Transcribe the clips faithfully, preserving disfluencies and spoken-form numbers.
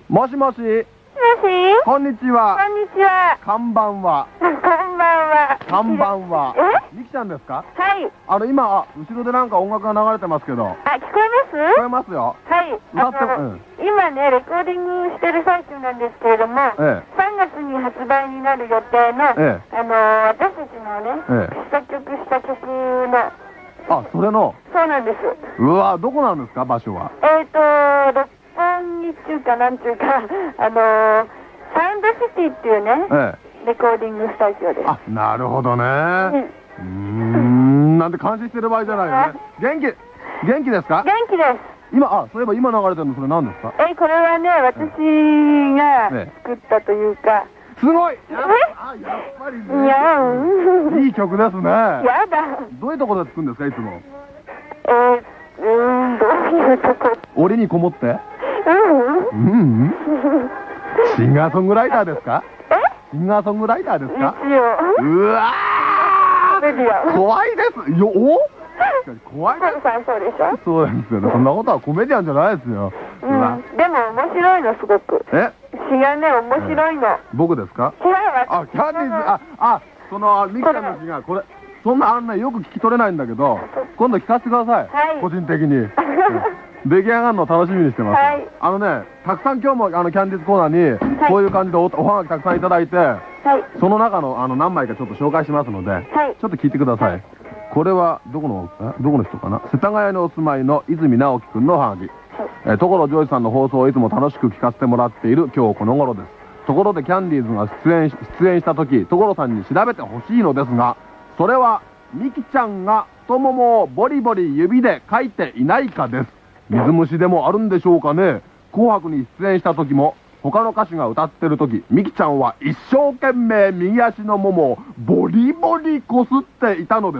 もしもし。 もしこんにちは。 こんにちは。 看板は。 こんばんは。 看板は。 えみきちゃんですか？ はい。 あの、今、後ろでなんか音楽が流れてますけど。 あ、聞こえます？ 聞こえますよ。 はい。 歌って、 あの、 うん。 今ね、レコーディングしてる最中なんですけれども、 えさんがつに発売になる予定の、 ええあの、私たちのね、 ええ作曲した曲の、 あ、それの。 そうなんです。 うわ、どこなんですか、場所は。 えっと、六本木っていうか、なんていうか、あの、サウンドシティっていうね、 ええ。 レコーディングスタジオです。 あ、なるほどね。 うんうーん、なんて感心してる場合じゃないよね。元気、元気ですか？ 元気です。 今、あ、そういえば今流れてるのそれ何ですか？ え、これはね、私がええ作ったというか、 すごい。やっえあ、やっぱりいね。 やん。 いい曲ですね。 やだ。 どういうところで作るんですか、いつも。 えー、うーん、どういうとこ。 檻にこもって。 うん。 うん、うん。シンガーソングライターですか？ えシンガーソングライターですか？ 一応。 うわメディア。 ー怖いです。よ、お確かに怖いです。 さんそうでしょ？ そうですよね。そんなことはコメディアンじゃないですよ。 ううわん。でも面白いの、すごく。 え詩がね、面白いの。 僕ですか？ 違うわ。 あ、キャンディーズ、あ、あ、その、ミキちゃんの詩が、これ、そんなあんなよく聞き取れないんだけど、今度聞かせてください。 はい個人的に。うん出来上がるの楽しみにしてます。 はいあのね、たくさん今日もあのキャンディーズコーナーに、 はいこういう感じでお、おはがきたくさんいただいて、 はい。 その中のあの何枚かちょっと紹介しますので、 はいちょっと聞いてください。これはどこの、えどこの人かな？世田谷にお住まいの泉直樹くんのおはがき。え所ジョージさんの放送をいつも楽しく聞かせてもらっている今日この頃です。ところでキャンディーズが出演し出演した時、所さんに調べてほしいのですが、それはミキちゃんが太ももをボリボリ指で書いていないかです。水虫でもあるんでしょうかね。紅白に出演した時も他の歌手が歌ってる時、ミキちゃんは一生懸命右足のももをボリボリこすっていたのです。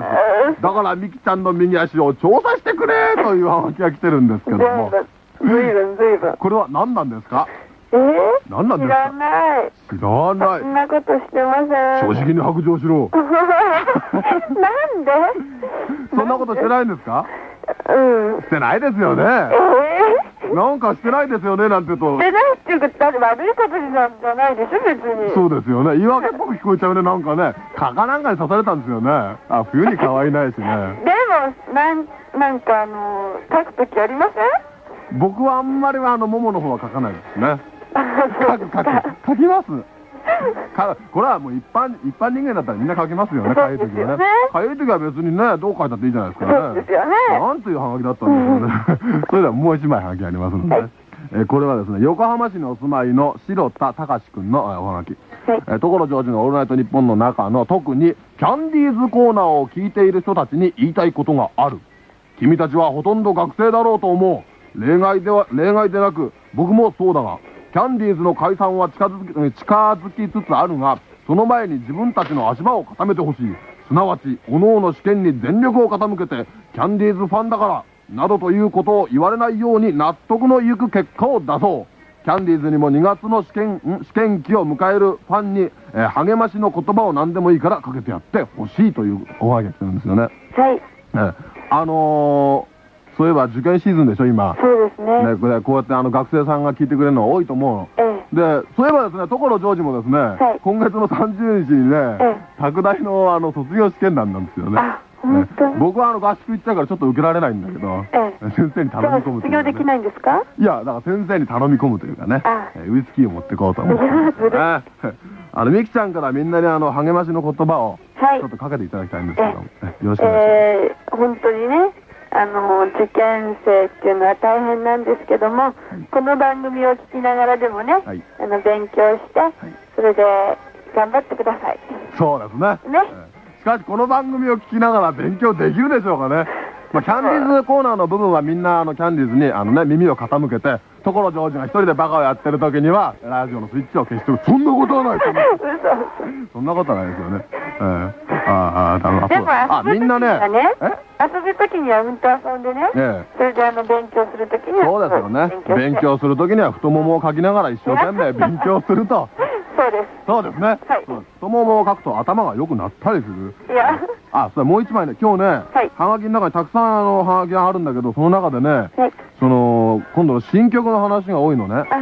だからミキちゃんの右足を調査してくれというハガキが来てるんですけども、 ずいぶん、ずいぶん。 これは何なんですか？ えー、 何なんですか？ 知らない。 知らない。 そんなことしてません。 正直に白状しろ。 なんで？ そんなことしてないんですか？ うん。 してないですよね。 えなんかしてないですよねなんて言うとー、してないっていうか、だって悪いことじゃじゃないでしょ、別に。 そうですよね。言い訳っぽく聞こえちゃうね。なんかね、蚊かなんかに刺されたんですよね。あ、冬に蚊はいないしね。 でも、なん、なんかあの、書くときありません？ 僕はあんまりはあの、ももの方は書かないですね。書く、書く、書きます。かこれはもう一般、一般人間だったらみんな書きますよね、かゆい時はね。かゆい時は別にね、どう書いたっていいじゃないですかね。 そうですよね。 なんというハガキだったんですよね。それではもう一枚ハガキありますので、ね。えーこれはですね、横浜市にお住まいの白田隆くんのえーおはがき。 はいえー所ジョージのオールナイトニッポンの中の特にキャンディーズコーナーを聞いている人たちに言いたいことがある。君たちはほとんど学生だろうと思う。例外では、例外でなく、僕もそうだが、キャンディーズの解散は近づき、近づきつつあるが、その前に自分たちの足場を固めてほしい。すなわち、各々試験に全力を傾けて、キャンディーズファンだから、などということを言われないように納得のいく結果を出そう。キャンディーズにもにがつの試験、ん試験期を迎えるファンに、えー励ましの言葉を何でもいいからかけてやってほしいというおはがきが来てるんですよね。 はい。 えーあのー、そういえば受験シーズンでしょ、今。 そうですね。 ね、これこうやってあの学生さんが聞いてくれるの多いと思うの。 ええ。 で、そういえばですね、所ジョージもですね、 はい今月のさんじゅうにちにね、 え拓大のあの卒業試験なんなんですよね。 あ、本当に。 ね僕はあの合宿行っちゃうからちょっと受けられないんだけど、 え先生にでも頼み込むというかね卒業できないんですか？ いや、だから先生に頼み込むというかねあ、 えーウイスキーを持ってこうと思ってますけどね。あの、みきちゃんからみんなにあの、励ましの言葉を、 はいちょっとかけていただきたいんですけども、ねよろしくお願いしえー、本当にね、あの、受験生っていうのは大変なんですけども、この番組を聞きながらでもね、 はいあの、勉強して、それで頑張ってください。 ます。そうですね。 ねえーしかし、この番組を聞きながら勉強できるでしょうかね。まあ、キャンディーズコーナーの部分はみんなあのキャンディーズにあのね耳を傾けて、所ジョージが一人でバカをやってる時にはラジオのスイッチを消してる。そんなことはない。そんな嘘。 そんなことはないですよね。えー、ああ、だめだ。 でもあ、 遊ぶ時にみんなね。 はね、 え遊ぶ時にはうんと遊んでね、 ええそれであの勉強する時にはそうですよね。勉して強するときには太ももをかきながら一生懸命勉強すると。 そうです。 そうですね。 はいそう太ももをかくと頭が良くなったりする。 いや、 あ、それもう一枚ね、今日ね、 はいはがきの中にたくさんあのはがきがあるんだけど、その中でね、 はい。 その、今度の新曲の話が多いのね。 あ、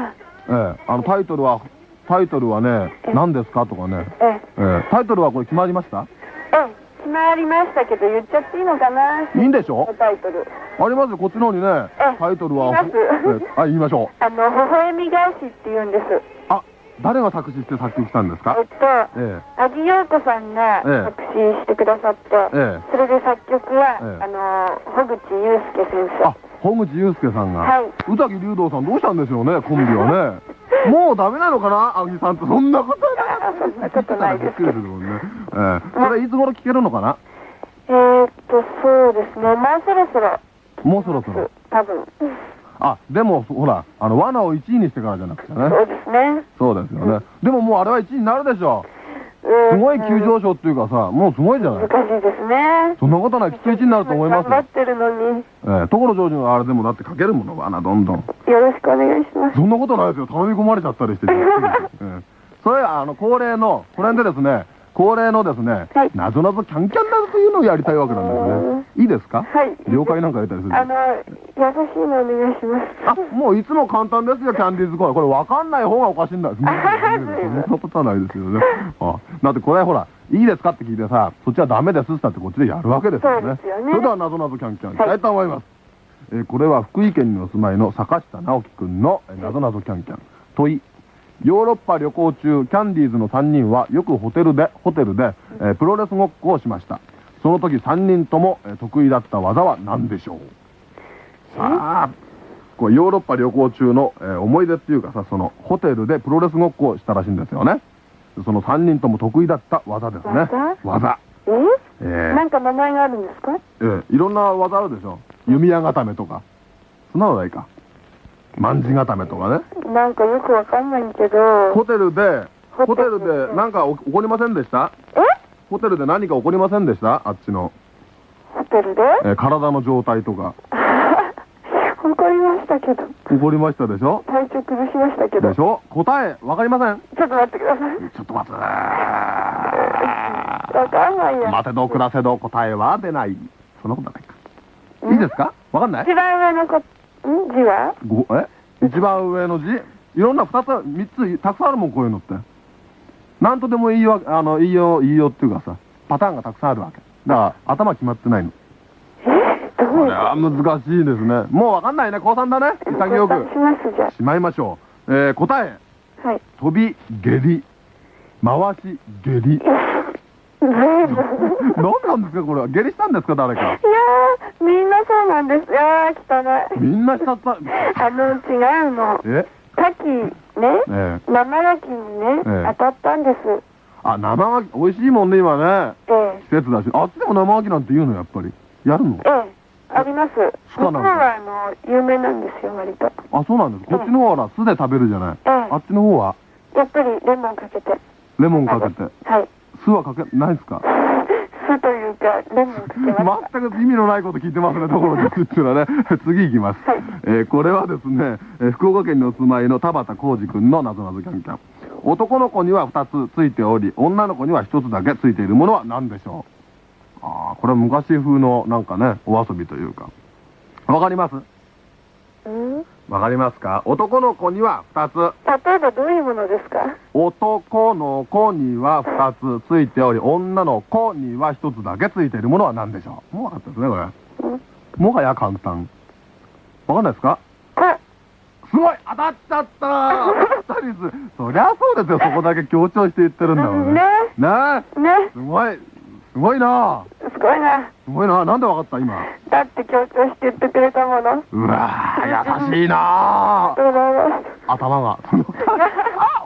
ええ、あのタイトルはタイトルはね何ですかとかね、 ええ、 ええ、タイトルはこれ決まりました？ ええ、決まりましたけど言っちゃっていいのかな。 いいんでしょ？ タイトルありますよ、こっちの方にねええ、 タイトルは。 言います。 ええ、はい、言いましょう。 あの微笑み返しって言うんです。 あ、誰が作詞して作曲したんですか？ えっと、 え阿木陽子さんがええ作詞してくださって、 ええそれで作曲は、 ええあの穂口祐介先生。 あ、穂口祐介さんが。 はい。 宇崎竜童さんどうしたんでしょうね、コンビはね。もうダメなのかな、阿木さんって。そんなことあ、そんなことないです。 びっくりするもんね。ええ、それいつ頃聴けるのかな？ えーっと、そうですね、もうそろそろ。 もうそろそろ。 多分。 あ、でもほら、あの罠をいちいにしてからじゃなくてね。 そうですね。 そうですよね。でももうあれはいちいになるでしょ。 うんすごい急上昇っていうかさ、もうすごいじゃない。 難しいですね。 そんなことない、きっといちになると思いますよ。 頑張ってるのに。 ええ、所ジョージのあれでもだってかけるもの罠どんどん。 よろしくお願いします。 そんなことないですよ。頼み込まれちゃったりして。ええ、それあの恒例のこれでですね、恒例のですね、 はいなぞなぞキャンキャンなぞというのをやりたいわけなんですね。いいですか？ はい。 了解なんかやったりする。 あの、優しいのお願いします。 あ、もういつも簡単ですよ、キャンディーズコーナー。これ分かんない方がおかしいんだ。そんなことはないですよね。あ、だってこれほら、いいですかって聞いてさ、そっちはダメですって言ったってこっちでやるわけですよね。 そうですよね。 それではなぞなぞキャンキャンいきたいと思います。えーこれは福井県にお住まいの坂下直樹くんのえーなぞなぞキャンキャン。問い。ヨーロッパ旅行中、キャンディーズのさんにんはよくホテルで、ホテルで、えープロレスごっこをしました。その時さんにんとも、えー得意だった技は何でしょう？さあ、これヨーロッパ旅行中の、えー思い出っていうかさ、そのホテルでプロレスごっこをしたらしいんですよね。そのさんにんとも得意だった技ですね。 技？ 技。 ええーなんか名前があるんですか？ えーいろんな技あるでしょ。弓矢固めとか。そんなのないか。卍固めとかね。 なんかよくわかんないけど。 ホテルで、 ホテホテルでルでなんか起こりませんでした？ え？ ホテルで何か起こりませんでした？あっちの、 ホテルで？ えー体の状態とか。 怒りましたけど。 起こりましたでしょ？ 体調崩しましたけど。 でしょ？答え、わかりません？ ちょっと待ってください。 ちょっと待って。 わかんないや。 待てど暮らせど答えは出ない。そんなことないか。いいですか？わかんない？ 一番上のこ、ん字は？ ごえ一番上の字、いろんなふたつ、みっつ、たくさんあるもん、こういうのって。なんとでもいいよ、あの、いいよ、いいよっていうかさ、パターンがたくさんあるわけ。だから、頭決まってないの。 え？どういうこれは難しいですね。もうわかんないね、高さんだね。潔く。 しますじゃしまいましょう。えー、答え。 あ。はい。 飛び、下痢、回し、下痢。 全部。 何なんですか、これは。下痢したんですか、誰か。 いやー、みんなそうなんです。いやー、汚い。 みんなしちゃった。 あの、違うの。 え牡蠣ね、 ええ生牡蠣にね、 ええ当たったんです。 あ、生牡蠣、美味しいもんね、今ね。 ええ。 季節だし。あっちでも生牡蠣なんて言うの、やっぱり。やるの？ ええ。あります。 鹿なんだ向こうは、あの、有名なんですよ、割と。 あ、そうなんです。こっちの方はほら、酢で食べるじゃない。 ええあっちの方は、 やっぱりレモンかけて。 レモンかけて。 はい。 酢はかけ、ないですか？ 酢というか、レモンかけました。 全く意味のないこと聞いてますね、ところで。っていうのはね。次行きます。 はいえーこれはですね、えー福岡県にお住まいの田畑浩二くんのなぞなぞキャンキャン。男の子にはふたつついており、女の子にはひとつだけついているものは何でしょう？ああ、これは昔風のなんかね、お遊びというか。わかります？ うんわかりますか？男の子にはふたつ。 例えばどういうものですか？ 男の子にはふたつついており、女の子にはひとつだけついているものは何でしょう？もう分かったですね、これ。 うんもはや簡単。わかんないですか？ あ、 すごい当たっちゃった当たりず。そりゃそうですよ、そこだけ強調して言ってるんだもんね。 ねねえ。 ね、 すごい。すごいな。 すごいな。 すごいな。なんでわかった今。 だって強調して言ってくれたもの。 うわー、優しいな。 どうだろう。 頭が。